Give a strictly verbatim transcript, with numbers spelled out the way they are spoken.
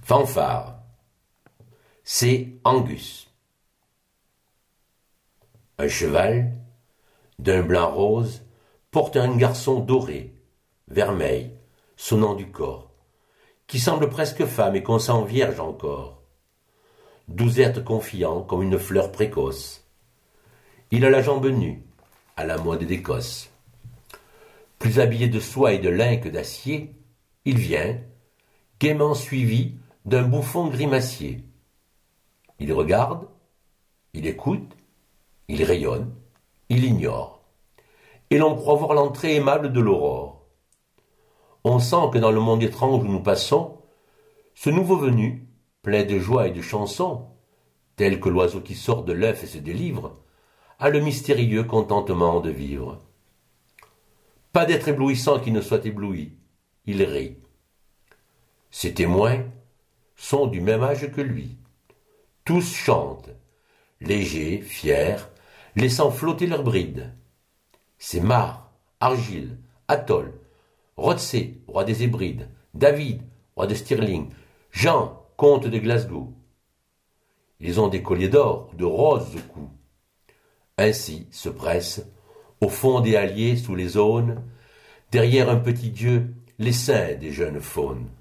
Fanfare. C'est Angus. Un cheval, d'un blanc rose, porte un garçon doré, vermeil, sonnant du corps, qui semble presque femme et qu'on sent vierge encore. Douzette confiant comme une fleur précoce. Il a la jambe nue, à la mode d'Écosse. Plus habillé de soie et de lin que d'acier, il vient, gaiement suivi d'un bouffon grimacier. Il regarde, il écoute, il rayonne, il ignore, et l'on croit voir l'entrée aimable de l'aurore. On sent que dans le monde étrange où nous passons, ce nouveau venu, plein de joie et de chansons, tel que l'oiseau qui sort de l'œuf et se délivre, a le mystérieux contentement de vivre. Pas d'être éblouissant qui ne soit ébloui, il rit. Ses témoins sont du même âge que lui. Tous chantent, légers, fiers, laissant flotter leurs brides. C'est Mar, Argyle, Atoll, Rothsay, roi des Hébrides, David, roi de Stirling, Jean, comte de Glasgow. Ils ont des colliers d'or ou de roses au cou. Ainsi se pressent, au fond des halliers sous les aunes, derrière un petit dieu, les saints des jeunes faunes.